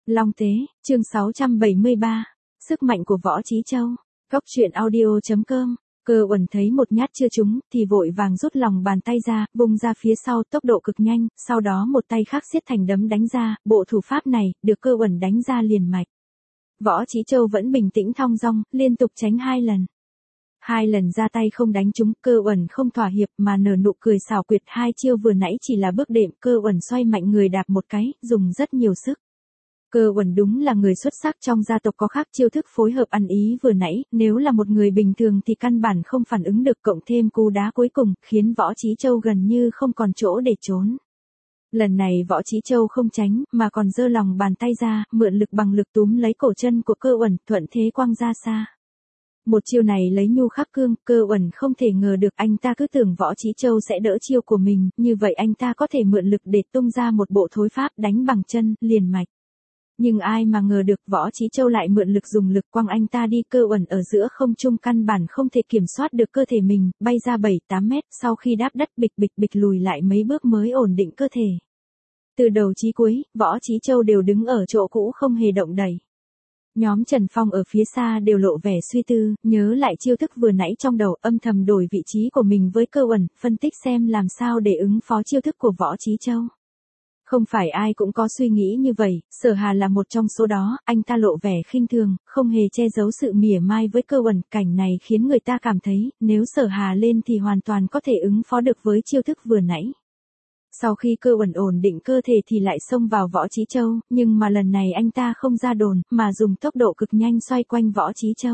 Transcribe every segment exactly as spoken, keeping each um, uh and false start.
Long Tế, chương sáu trăm bảy mươi ba, sức mạnh của Võ Chí Châu. Góc truyện audio chấm com. Cơ Uẩn thấy một nhát chưa trúng, thì vội vàng rút lòng bàn tay ra, vung ra phía sau tốc độ cực nhanh, sau đó một tay khác siết thành đấm đánh ra, bộ thủ pháp này, được Cơ Uẩn đánh ra liền mạch. Võ Chí Châu vẫn bình tĩnh thong dong, liên tục tránh hai lần. Hai lần ra tay không đánh trúng, Cơ Uẩn không thỏa hiệp mà nở nụ cười xảo quyệt, hai chiêu vừa nãy chỉ là bước đệm, Cơ Uẩn xoay mạnh người đạp một cái, dùng rất nhiều sức. Cơ Uẩn đúng là người xuất sắc trong gia tộc, có khác chiêu thức phối hợp ăn ý vừa nãy, nếu là một người bình thường thì căn bản không phản ứng được, cộng thêm cú đá cuối cùng, khiến Võ Chí Châu gần như không còn chỗ để trốn. Lần này Võ Chí Châu không tránh, mà còn giơ lòng bàn tay ra, mượn lực bằng lực túm lấy cổ chân của Cơ Uẩn, thuận thế quăng ra xa. Một chiêu này lấy nhu khắc cương, Cơ Uẩn không thể ngờ được, anh ta cứ tưởng Võ Chí Châu sẽ đỡ chiêu của mình, như vậy anh ta có thể mượn lực để tung ra một bộ thối pháp đánh bằng chân, liền mạch. Nhưng ai mà ngờ được Võ Chí Châu lại mượn lực dùng lực quăng anh ta đi, Cơ Uẩn ở giữa không trung căn bản không thể kiểm soát được cơ thể mình, bay ra bảy tám mét, sau khi đáp đất bịch bịch bịch lùi lại mấy bước mới ổn định cơ thể. Từ đầu chí cuối, Võ Chí Châu đều đứng ở chỗ cũ không hề động đậy. Nhóm Trần Phong ở phía xa đều lộ vẻ suy tư, nhớ lại chiêu thức vừa nãy trong đầu, âm thầm đổi vị trí của mình với Cơ Uẩn, phân tích xem làm sao để ứng phó chiêu thức của Võ Chí Châu. Không phải ai cũng có suy nghĩ như vậy, Sở Hà là một trong số đó, anh ta lộ vẻ khinh thường, không hề che giấu sự mỉa mai với Cơ Uẩn, cảnh này khiến người ta cảm thấy, nếu Sở Hà lên thì hoàn toàn có thể ứng phó được với chiêu thức vừa nãy. Sau khi Cơ Uẩn ổn định cơ thể thì lại xông vào Võ Chí Châu, nhưng mà lần này anh ta không ra đồn, mà dùng tốc độ cực nhanh xoay quanh Võ Chí Châu.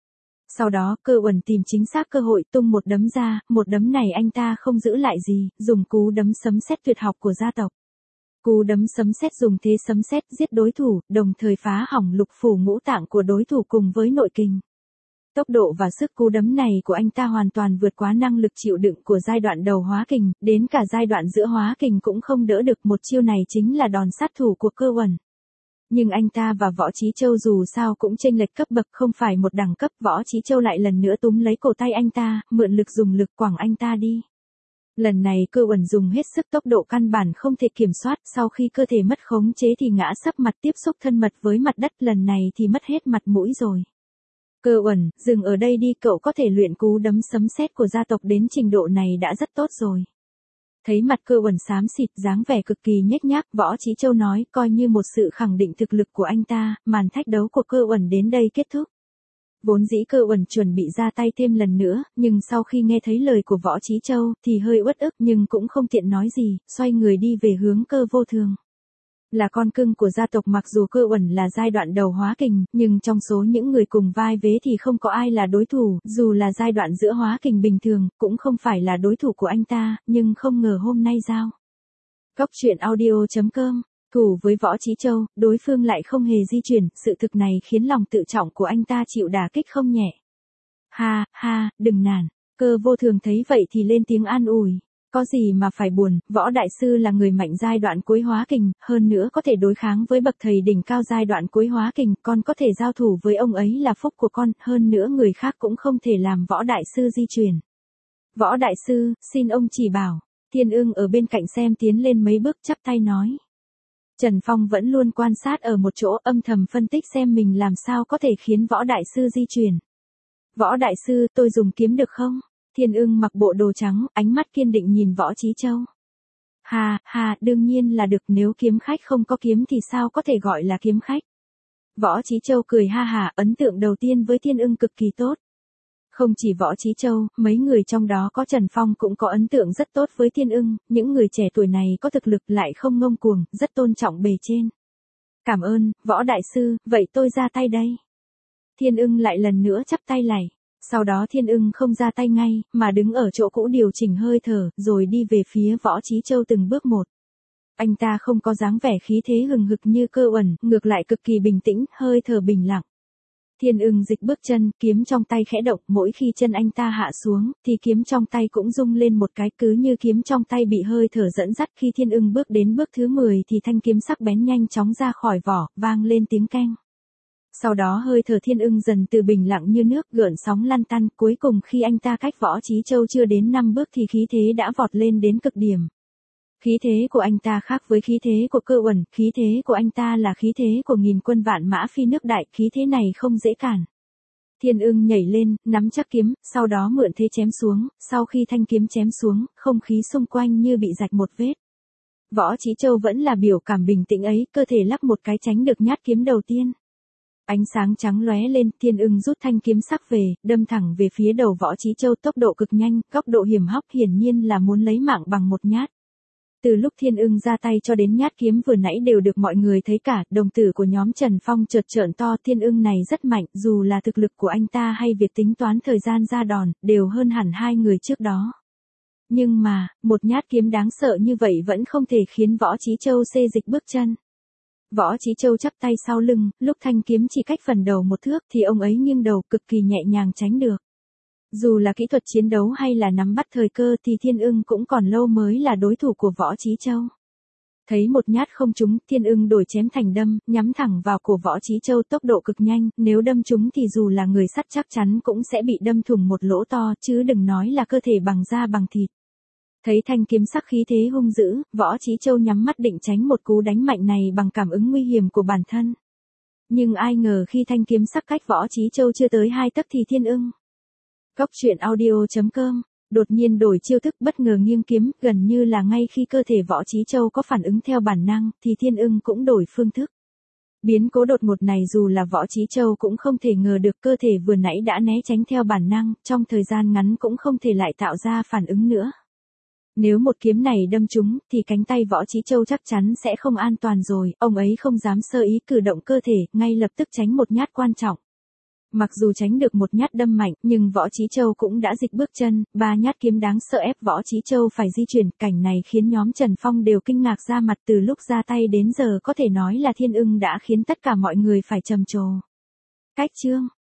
Sau đó, Cơ Uẩn tìm chính xác cơ hội tung một đấm ra, một đấm này anh ta không giữ lại gì, dùng cú đấm sấm sét tuyệt học của gia tộc. Cú đấm sấm sét dùng thế sấm sét giết đối thủ, đồng thời phá hỏng lục phủ ngũ tạng của đối thủ cùng với nội kình. Tốc độ và sức cú đấm này của anh ta hoàn toàn vượt quá năng lực chịu đựng của giai đoạn đầu hóa kình, đến cả giai đoạn giữa hóa kình cũng không đỡ được, một chiêu này chính là đòn sát thủ của Cơ Uẩn. Nhưng anh ta và Võ Chí Châu dù sao cũng chênh lệch cấp bậc, không phải một đẳng cấp, Võ Chí Châu lại lần nữa túm lấy cổ tay anh ta, mượn lực dùng lực quẳng anh ta đi. Lần này Cơ Uẩn dùng hết sức, tốc độ căn bản không thể kiểm soát, sau khi cơ thể mất khống chế thì ngã sấp mặt tiếp xúc thân mật với mặt đất, lần này thì mất hết mặt mũi rồi. Cơ Uẩn, dừng ở đây đi, cậu có thể luyện cú đấm sấm sét của gia tộc đến trình độ này đã rất tốt rồi. Thấy mặt Cơ Uẩn xám xịt, dáng vẻ cực kỳ nhếch nhác, Võ Chí Châu nói, coi như một sự khẳng định thực lực của anh ta, màn thách đấu của Cơ Uẩn đến đây kết thúc. Vốn dĩ Cơ Uẩn chuẩn bị ra tay thêm lần nữa, nhưng sau khi nghe thấy lời của Võ Chí Châu, thì hơi uất ức, nhưng cũng không tiện nói gì, xoay người đi về hướng Cơ Vô Thường. Là con cưng của gia tộc, mặc dù Cơ Uẩn là giai đoạn đầu hóa kình, nhưng trong số những người cùng vai vế thì không có ai là đối thủ, dù là giai đoạn giữa hóa kình bình thường, cũng không phải là đối thủ của anh ta, nhưng không ngờ hôm nay giao. Góc truyện audio chấm com. Thủ với Võ Chí Châu, đối phương lại không hề di chuyển, sự thực này khiến lòng tự trọng của anh ta chịu đả kích không nhẹ. Ha, ha, đừng nản. Cơ Vô Thường thấy vậy thì lên tiếng an ủi. Có gì mà phải buồn, Võ Đại Sư là người mạnh giai đoạn cuối hóa kình, hơn nữa có thể đối kháng với bậc thầy đỉnh cao giai đoạn cuối hóa kình, con có thể giao thủ với ông ấy là phúc của con, hơn nữa người khác cũng không thể làm Võ Đại Sư di chuyển. Võ Đại Sư, xin ông chỉ bảo. Thiên Ưng ở bên cạnh xem tiến lên mấy bước chắp tay nói. Trần Phong vẫn luôn quan sát ở một chỗ, âm thầm phân tích xem mình làm sao có thể khiến Võ Đại Sư di chuyển. Võ Đại Sư, tôi dùng kiếm được không? Thiên Ưng mặc bộ đồ trắng, ánh mắt kiên định nhìn Võ Chí Châu. Ha, ha, đương nhiên là được, nếu kiếm khách không có kiếm thì sao có thể gọi là kiếm khách? Võ Chí Châu cười ha hả, ấn tượng đầu tiên với Thiên Ưng cực kỳ tốt. Không chỉ Võ Chí Châu, mấy người trong đó có Trần Phong cũng có ấn tượng rất tốt với Thiên Ưng, những người trẻ tuổi này có thực lực lại không ngông cuồng, rất tôn trọng bề trên. Cảm ơn, Võ Đại Sư, vậy tôi ra tay đây. Thiên Ưng lại lần nữa chắp tay lạy. Sau đó Thiên Ưng không ra tay ngay, mà đứng ở chỗ cũ điều chỉnh hơi thở, rồi đi về phía Võ Chí Châu từng bước một. Anh ta không có dáng vẻ khí thế hừng hực như Cơ Uẩn, ngược lại cực kỳ bình tĩnh, hơi thở bình lặng. Thiên Ưng dịch bước chân, kiếm trong tay khẽ động, mỗi khi chân anh ta hạ xuống, thì kiếm trong tay cũng rung lên một cái, cứ như kiếm trong tay bị hơi thở dẫn dắt. Khi Thiên Ưng bước đến bước thứ mười thì thanh kiếm sắc bén nhanh chóng ra khỏi vỏ, vang lên tiếng keng. Sau đó hơi thở Thiên Ưng dần từ bình lặng như nước, gợn sóng lăn tăn, cuối cùng khi anh ta cách Võ Chí Châu chưa đến năm bước thì khí thế đã vọt lên đến cực điểm. Khí thế của anh ta khác với khí thế của Cơ Uẩn, khí thế của anh ta là khí thế của nghìn quân vạn mã phi nước đại, khí thế này không dễ cản. Thiên Ưng nhảy lên, nắm chắc kiếm, sau đó mượn thế chém xuống, sau khi thanh kiếm chém xuống, không khí xung quanh như bị rạch một vết. Võ Chí Châu vẫn là biểu cảm bình tĩnh ấy, cơ thể lắc một cái tránh được nhát kiếm đầu tiên. Ánh sáng trắng lóe lên, Thiên Ưng rút thanh kiếm sắc về, đâm thẳng về phía đầu Võ Chí Châu, tốc độ cực nhanh, góc độ hiểm hóc, hiển nhiên là muốn lấy mạng bằng một nhát. Từ lúc Thiên Ưng ra tay cho đến nhát kiếm vừa nãy đều được mọi người thấy cả, đồng tử của nhóm Trần Phong chợt trợn to. Thiên Ưng này rất mạnh, dù là thực lực của anh ta hay việc tính toán thời gian ra đòn, đều hơn hẳn hai người trước đó. Nhưng mà, một nhát kiếm đáng sợ như vậy vẫn không thể khiến Võ Chí Châu xê dịch bước chân. Võ Chí Châu chắp tay sau lưng, lúc thanh kiếm chỉ cách phần đầu một thước thì ông ấy nghiêng đầu cực kỳ nhẹ nhàng tránh được. Dù là kỹ thuật chiến đấu hay là nắm bắt thời cơ thì Thiên Ưng cũng còn lâu mới là đối thủ của Võ Chí Châu. Thấy một nhát không trúng, Thiên Ưng đổi chém thành đâm, nhắm thẳng vào cổ Võ Chí Châu, tốc độ cực nhanh, nếu đâm trúng thì dù là người sắt chắc chắn cũng sẽ bị đâm thủng một lỗ to, chứ đừng nói là cơ thể bằng da bằng thịt. Thấy thanh kiếm sắc khí thế hung dữ, Võ Chí Châu nhắm mắt định tránh một cú đánh mạnh này bằng cảm ứng nguy hiểm của bản thân. Nhưng ai ngờ khi thanh kiếm sắc cách Võ Chí Châu chưa tới hai tấc thì Thiên Ưng. Góc truyện audio chấm com đột nhiên đổi chiêu thức, bất ngờ nghiêng kiếm, gần như là ngay khi cơ thể Võ Chí Châu có phản ứng theo bản năng, thì Thiên Ưng cũng đổi phương thức. Biến cố đột ngột này dù là Võ Chí Châu cũng không thể ngờ được, cơ thể vừa nãy đã né tránh theo bản năng, trong thời gian ngắn cũng không thể lại tạo ra phản ứng nữa. Nếu một kiếm này đâm trúng, thì cánh tay Võ Chí Châu chắc chắn sẽ không an toàn rồi, ông ấy không dám sơ ý cử động cơ thể, ngay lập tức tránh một nhát quan trọng. Mặc dù tránh được một nhát đâm mạnh, nhưng Võ Chí Châu cũng đã dịch bước chân, ba nhát kiếm đáng sợ ép Võ Chí Châu phải di chuyển, cảnh này khiến nhóm Trần Phong đều kinh ngạc ra mặt. Từ lúc ra tay đến giờ có thể nói là Thiên Ưng đã khiến tất cả mọi người phải trầm trồ. Cách chương